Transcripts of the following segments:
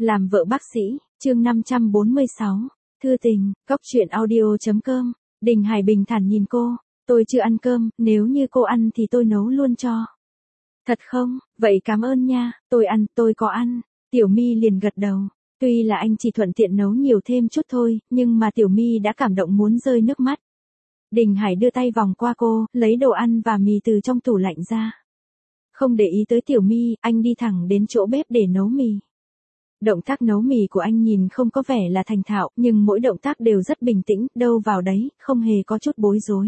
Làm vợ bác sĩ, chương 546. Thư tình, Cóc truyện audio.com. Đình Hải bình thản nhìn cô, tôi chưa ăn cơm, nếu như cô ăn thì tôi nấu luôn cho. Thật không, vậy cảm ơn nha, tôi ăn, tôi có ăn. Tiểu My liền gật đầu. Tuy là anh chỉ thuận tiện nấu nhiều thêm chút thôi, nhưng mà Tiểu My đã cảm động muốn rơi nước mắt. Đình Hải đưa tay vòng qua cô, lấy đồ ăn và mì từ trong tủ lạnh ra. Không để ý tới Tiểu My, anh đi thẳng đến chỗ bếp để nấu mì. Động tác nấu mì của anh nhìn không có vẻ là thành thạo, nhưng mỗi động tác đều rất bình tĩnh, đâu vào đấy, không hề có chút bối rối.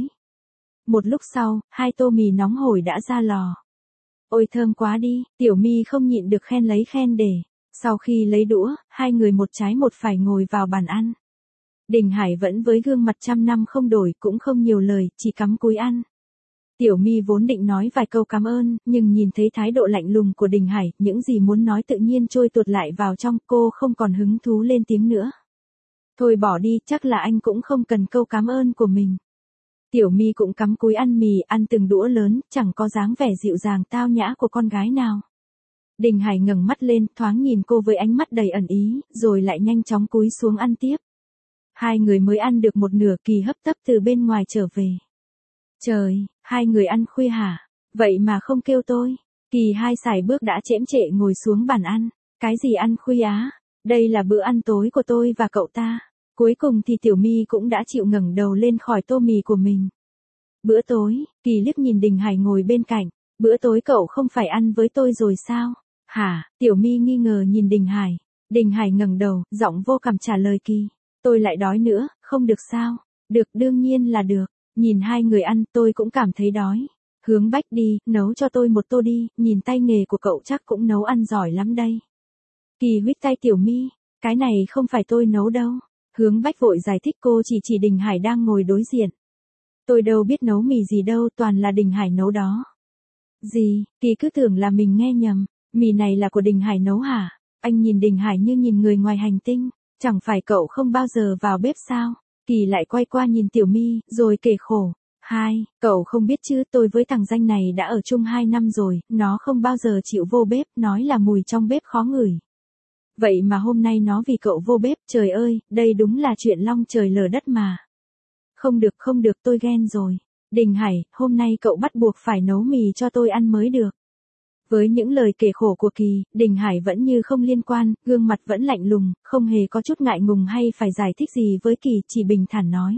Một lúc sau, 2 tô mì nóng hổi đã ra lò. Ôi thơm quá đi, Tiểu My không nhịn được khen lấy khen để. Sau khi lấy đũa, hai người một trái một phải ngồi vào bàn ăn. Đình Hải vẫn với gương mặt trăm năm không đổi, cũng không nhiều lời, chỉ cắm cúi ăn. Tiểu My vốn định nói vài câu cảm ơn, nhưng nhìn thấy thái độ lạnh lùng của Đình Hải, những gì muốn nói tự nhiên trôi tuột lại vào trong, cô không còn hứng thú lên tiếng nữa. Thôi bỏ đi, chắc là anh cũng không cần câu cảm ơn của mình. Tiểu My cũng cắm cúi ăn mì, ăn từng đũa lớn, chẳng có dáng vẻ dịu dàng tao nhã của con gái nào. Đình Hải ngẩng mắt lên, thoáng nhìn cô với ánh mắt đầy ẩn ý, rồi lại nhanh chóng cúi xuống ăn tiếp. Hai người mới ăn được một nửa, Kỳ hấp tấp từ bên ngoài trở về. Trời, hai người ăn khuya hả? Vậy mà không kêu tôi. Kỳ hai sải bước đã chễm chệ ngồi xuống bàn ăn. Cái gì ăn khuya á? Đây là bữa ăn tối của tôi và cậu ta. Cuối cùng thì Tiểu My cũng đã chịu ngẩng đầu lên khỏi tô mì của mình. Bữa tối, Kỳ liếc nhìn Đình Hải ngồi bên cạnh. Bữa tối cậu không phải ăn với tôi rồi sao? Hả? Tiểu My nghi ngờ nhìn Đình Hải. Đình Hải ngẩng đầu, giọng vô cảm trả lời Kỳ. Tôi lại đói nữa, không được sao? Được, đương nhiên là được. Nhìn hai người ăn, tôi cũng cảm thấy đói. Hướng Bách đi, nấu cho tôi một tô đi, nhìn tay nghề của cậu chắc cũng nấu ăn giỏi lắm đây. Kỳ huých tay Tiểu My, cái này không phải tôi nấu đâu. Hướng Bách vội giải thích, cô chỉ Đình Hải đang ngồi đối diện. Tôi đâu biết nấu mì gì đâu, toàn là Đình Hải nấu đó. Gì, Kỳ cứ tưởng là mình nghe nhầm, mì này là của Đình Hải nấu hả? Anh nhìn Đình Hải như nhìn người ngoài hành tinh, chẳng phải cậu không bao giờ vào bếp sao? Kỳ lại quay qua nhìn Tiểu My, rồi kể khổ. Cậu không biết chứ, tôi với thằng danh này đã ở chung 2 năm rồi, nó không bao giờ chịu vô bếp, nói là mùi trong bếp khó ngửi. Vậy mà hôm nay nó vì cậu vô bếp, trời ơi, đây đúng là chuyện long trời lở đất mà. Không được, tôi ghen rồi. Đình Hải, hôm nay cậu bắt buộc phải nấu mì cho tôi ăn mới được. Với những lời kể khổ của Kỳ, Đình Hải vẫn như không liên quan, gương mặt vẫn lạnh lùng, không hề có chút ngại ngùng hay phải giải thích gì với Kỳ, chỉ bình thản nói.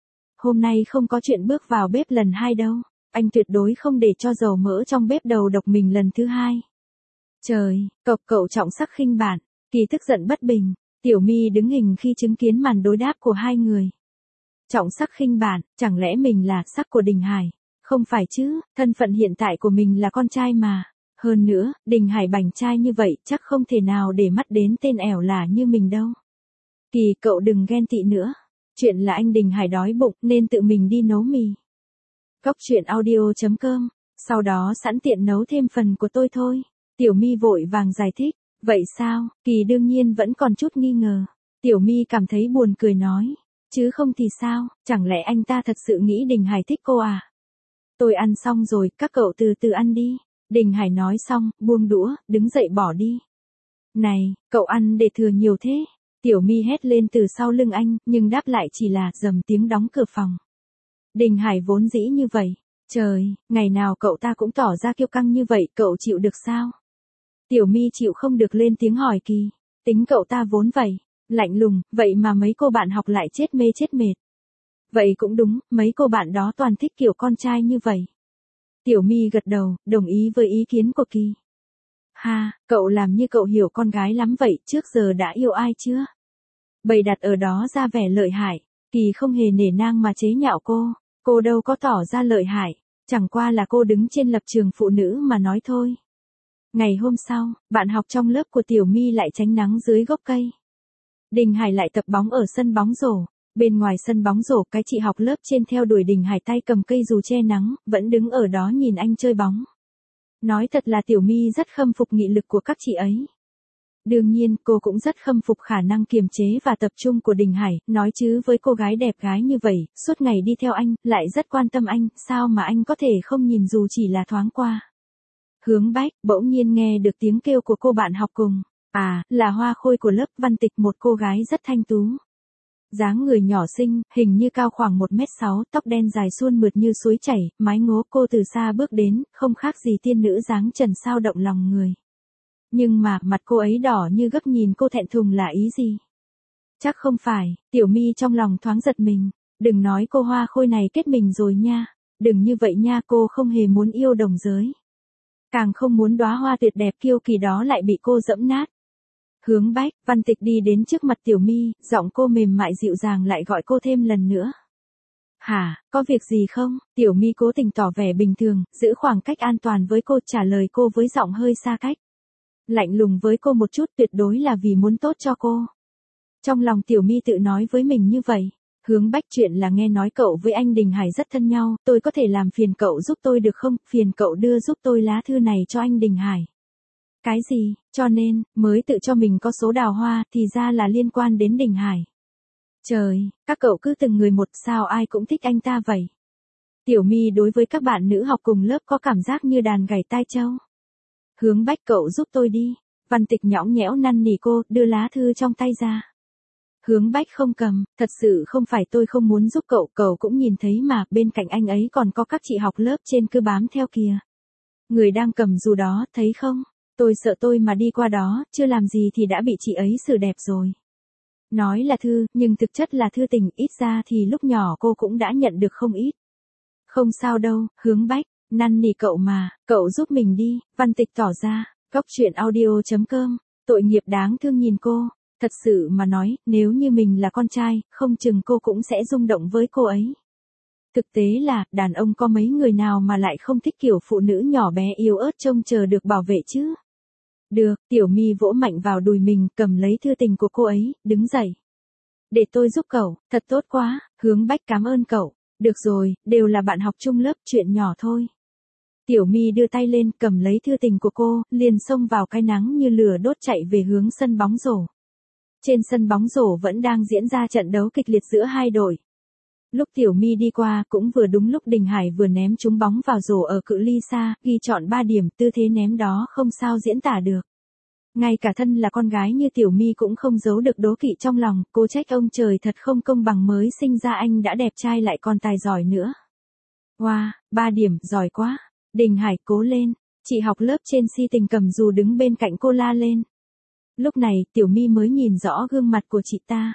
Hôm nay không có chuyện bước vào bếp lần 2 đâu, anh tuyệt đối không để cho dầu mỡ trong bếp đầu độc mình lần thứ 2. Trời, cậu trọng sắc khinh bạn. Kỳ tức giận bất bình, Tiểu My đứng hình khi chứng kiến màn đối đáp của hai người. Trọng sắc khinh bạn, chẳng lẽ mình là sắc của Đình Hải? Không phải chứ, thân phận hiện tại của mình là con trai mà. Hơn nữa, Đình Hải bảnh trai như vậy chắc không thể nào để mắt đến tên ẻo lả như mình đâu. Kỳ, cậu đừng ghen tị nữa. Chuyện là anh Đình Hải đói bụng nên tự mình đi nấu mì. Cóc truyện audio.com. Sau đó sẵn tiện nấu thêm phần của tôi thôi. Tiểu My vội vàng giải thích. Vậy sao? Kỳ đương nhiên vẫn còn chút nghi ngờ. Tiểu My cảm thấy buồn cười nói. Chứ không thì sao, chẳng lẽ anh ta thật sự nghĩ Đình Hải thích cô à? Tôi ăn xong rồi, các cậu từ từ ăn đi. Đình Hải nói xong, buông đũa, đứng dậy bỏ đi. Này, cậu ăn để thừa nhiều thế. Tiểu My hét lên từ sau lưng anh, nhưng đáp lại chỉ là dầm tiếng đóng cửa phòng. Đình Hải vốn dĩ như vậy. Trời, ngày nào cậu ta cũng tỏ ra kiêu căng như vậy, cậu chịu được sao? Tiểu My chịu không được lên tiếng hỏi Kỳ. Tính cậu ta vốn vậy, lạnh lùng, vậy mà mấy cô bạn học lại chết mê chết mệt. Vậy cũng đúng, mấy cô bạn đó toàn thích kiểu con trai như vậy. Tiểu My gật đầu, đồng ý với ý kiến của Kỳ. Cậu làm như cậu hiểu con gái lắm vậy, trước giờ đã yêu ai chưa? Bày đặt ở đó ra vẻ lợi hại, Kỳ không hề nể nang mà chế nhạo cô đâu có tỏ ra lợi hại, chẳng qua là cô đứng trên lập trường phụ nữ mà nói thôi. Ngày hôm sau, bạn học trong lớp của Tiểu My lại tránh nắng dưới gốc cây. Đình Hải lại tập bóng ở sân bóng rổ. Bên ngoài sân bóng rổ, cái chị học lớp trên theo đuổi Đình Hải tay cầm cây dù che nắng, vẫn đứng ở đó nhìn anh chơi bóng. Nói thật là Tiểu My rất khâm phục nghị lực của các chị ấy. Đương nhiên, cô cũng rất khâm phục khả năng kiềm chế và tập trung của Đình Hải, nói chứ với cô gái đẹp gái như vậy, suốt ngày đi theo anh, lại rất quan tâm anh, sao mà anh có thể không nhìn dù chỉ là thoáng qua. Hướng Bách, bỗng nhiên nghe được tiếng kêu của cô bạn học cùng. À, là hoa khôi của lớp văn tịch, một cô gái rất thanh tú. Dáng người nhỏ xinh, hình như cao khoảng 1m6, tóc đen dài suôn mượt như suối chảy, mái ngố. Cô từ xa bước đến, không khác gì tiên nữ dáng trần sao động lòng người. Nhưng mà, mặt cô ấy đỏ như gấp, nhìn cô thẹn thùng là ý gì? Chắc không phải, Tiểu My trong lòng thoáng giật mình. Đừng nói cô hoa khôi này kết mình rồi nha. Đừng như vậy nha, cô không hề muốn yêu đồng giới. Càng không muốn đóa hoa tuyệt đẹp kiêu kỳ đó lại bị cô dẫm nát. Hướng Bách, Văn Tịch đi đến trước mặt Tiểu My, giọng cô mềm mại dịu dàng lại gọi cô thêm lần nữa. Hả, có việc gì không? Tiểu My cố tình tỏ vẻ bình thường, giữ khoảng cách an toàn với cô, trả lời cô với giọng hơi xa cách. Lạnh lùng với cô một chút, tuyệt đối là vì muốn tốt cho cô. Trong lòng Tiểu My tự nói với mình như vậy. Hướng Bách, chuyện là nghe nói cậu với anh Đình Hải rất thân nhau, tôi có thể làm phiền cậu giúp tôi được không? Phiền cậu đưa giúp tôi lá thư này cho anh Đình Hải. Cái gì, cho nên, mới tự cho mình có số đào hoa, thì ra là liên quan đến Đình Hải. Trời, các cậu cứ từng người một, sao ai cũng thích anh ta vậy? Tiểu My đối với các bạn nữ học cùng lớp có cảm giác như đàn gảy tai trâu. Hướng Bách, cậu giúp tôi đi. Văn Tịch nhõng nhẽo năn nỉ cô, đưa lá thư trong tay ra. Hướng Bách không cầm, thật sự không phải tôi không muốn giúp cậu cũng nhìn thấy mà, bên cạnh anh ấy còn có các chị học lớp trên cứ bám theo kìa. Người đang cầm dù đó, thấy không? Tôi sợ tôi mà đi qua đó, chưa làm gì thì đã bị chị ấy xử đẹp rồi. Nói là thư, nhưng thực chất là thư tình, ít ra thì lúc nhỏ cô cũng đã nhận được không ít. Không sao đâu, Hướng Bách, năn nỉ cậu mà, cậu giúp mình đi. Văn Tịch tỏ ra, Góc Truyện Audio.com, tội nghiệp đáng thương nhìn cô. Thật sự mà nói, nếu như mình là con trai, không chừng cô cũng sẽ rung động với cô ấy. Thực tế là, đàn ông có mấy người nào mà lại không thích kiểu phụ nữ nhỏ bé yếu ớt trông chờ được bảo vệ chứ? Được, Tiểu My vỗ mạnh vào đùi mình, cầm lấy thư tình của cô ấy, đứng dậy. Để tôi giúp cậu, thật tốt quá. Hướng Bách, cảm ơn cậu. Được rồi, đều là bạn học chung lớp, chuyện nhỏ thôi. Tiểu My đưa tay lên, cầm lấy thư tình của cô, liền xông vào cái nắng như lửa đốt chạy về hướng sân bóng rổ. Trên sân bóng rổ vẫn đang diễn ra trận đấu kịch liệt giữa hai đội. Lúc Tiểu My đi qua, cũng vừa đúng lúc Đình Hải vừa ném trúng bóng vào rổ ở cự ly xa, ghi trọn 3 điểm, tư thế ném đó không sao diễn tả được. Ngay cả thân là con gái như Tiểu My cũng không giấu được đố kỵ trong lòng, cô trách ông trời thật không công bằng, mới sinh ra anh đã đẹp trai lại còn tài giỏi nữa. Wow, 3 điểm, giỏi quá. Đình Hải, cố lên. Chị học lớp trên si tình cầm dù đứng bên cạnh cô la lên. Lúc này, Tiểu My mới nhìn rõ gương mặt của chị ta.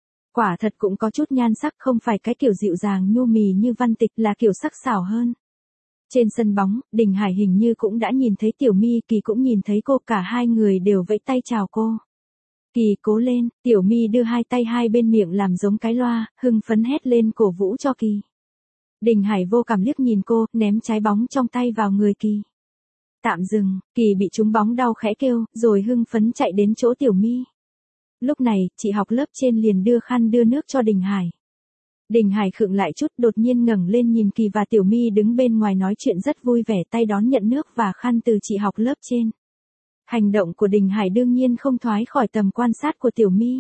Quả thật cũng có chút nhan sắc, không phải cái kiểu dịu dàng nhu mì như Văn Tịch, là kiểu sắc sảo hơn. Trên sân bóng, Đình Hải hình như cũng đã nhìn thấy Tiểu My, Kỳ cũng nhìn thấy cô, cả hai người đều vẫy tay chào cô. Kỳ, cố lên. Tiểu My đưa hai tay hai bên miệng làm giống cái loa, hưng phấn hét lên cổ vũ cho Kỳ. Đình Hải vô cảm liếc nhìn cô, ném trái bóng trong tay vào người Kỳ. Tạm dừng, Kỳ bị trúng bóng đau khẽ kêu, rồi hưng phấn chạy đến chỗ Tiểu My. Lúc này, chị học lớp trên liền đưa khăn đưa nước cho Đình Hải. Đình Hải khựng lại chút, đột nhiên ngẩng lên nhìn Kỳ và Tiểu My đứng bên ngoài nói chuyện rất vui vẻ, tay đón nhận nước và khăn từ chị học lớp trên. Hành động của Đình Hải đương nhiên không thoái khỏi tầm quan sát của Tiểu My.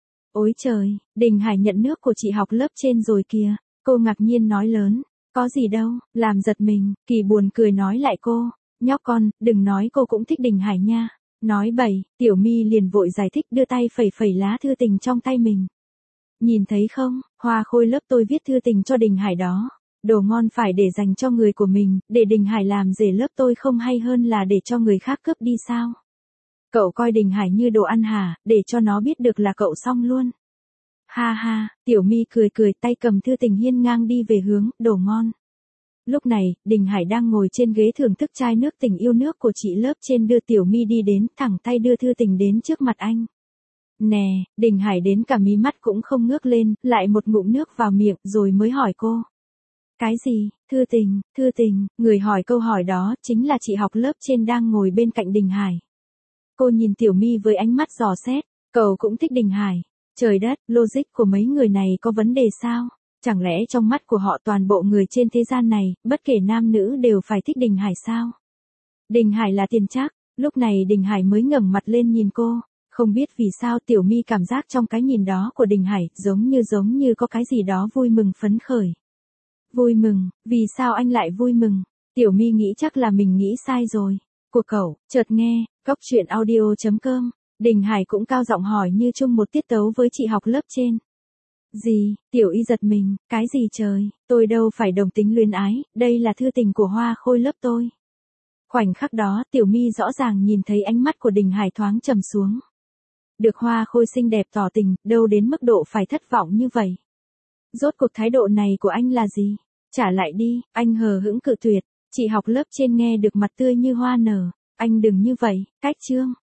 Ôi trời, Đình Hải nhận nước của chị học lớp trên rồi kìa. Cô ngạc nhiên nói lớn, có gì đâu, làm giật mình. Kỳ buồn cười nói lại cô, nhóc con, đừng nói cô cũng thích Đình Hải nha. Nói bậy, Tiểu My liền vội giải thích, đưa tay phẩy phẩy lá thư tình trong tay mình. Nhìn thấy không, hoa khôi lớp tôi viết thư tình cho Đình Hải đó. Đồ ngon phải để dành cho người của mình, để Đình Hải làm rể lớp tôi không hay hơn là để cho người khác cướp đi sao? Cậu coi Đình Hải như đồ ăn hả, để cho nó biết được là cậu xong luôn. Ha ha, Tiểu My cười cười, tay cầm thư tình hiên ngang đi về hướng, đồ ngon. Lúc này, Đình Hải đang ngồi trên ghế thưởng thức chai nước tình yêu nước của chị lớp trên đưa Tiểu My đi đến, thẳng tay đưa thư tình đến trước mặt anh. Nè, Đình Hải đến cả mí mắt cũng không ngước lên, lại một ngụm nước vào miệng, rồi mới hỏi cô. Cái gì, thư tình, người hỏi câu hỏi đó, chính là chị học lớp trên đang ngồi bên cạnh Đình Hải. Cô nhìn Tiểu My với ánh mắt dò xét, cậu cũng thích Đình Hải. Trời đất, logic của mấy người này có vấn đề sao? Chẳng lẽ trong mắt của họ toàn bộ người trên thế gian này, bất kể nam nữ đều phải thích Đình Hải sao? Đình Hải là tiền trác. Lúc này Đình Hải mới ngẩng mặt lên nhìn cô. Không biết vì sao Tiểu My cảm giác trong cái nhìn đó của Đình Hải giống như có cái gì đó vui mừng phấn khởi. Vui mừng, vì sao anh lại vui mừng? Tiểu My nghĩ chắc là mình nghĩ sai rồi. Của cậu, chợt nghe, Góc Truyện Audio.com. Đình Hải cũng cao giọng hỏi như chung một tiết tấu với chị học lớp trên. Gì, Tiểu Y giật mình, cái gì trời, tôi đâu phải đồng tính luyến ái, đây là thư tình của Hoa Khôi lớp tôi. Khoảnh khắc đó, Tiểu My rõ ràng nhìn thấy ánh mắt của Đình Hải thoáng trầm xuống. Được Hoa Khôi xinh đẹp tỏ tình, đâu đến mức độ phải thất vọng như vậy. Rốt cuộc thái độ này của anh là gì? Trả lại đi, anh hờ hững cự tuyệt. Chị học lớp trên nghe được mặt tươi như hoa nở. Anh đừng như vậy, Cách Trương.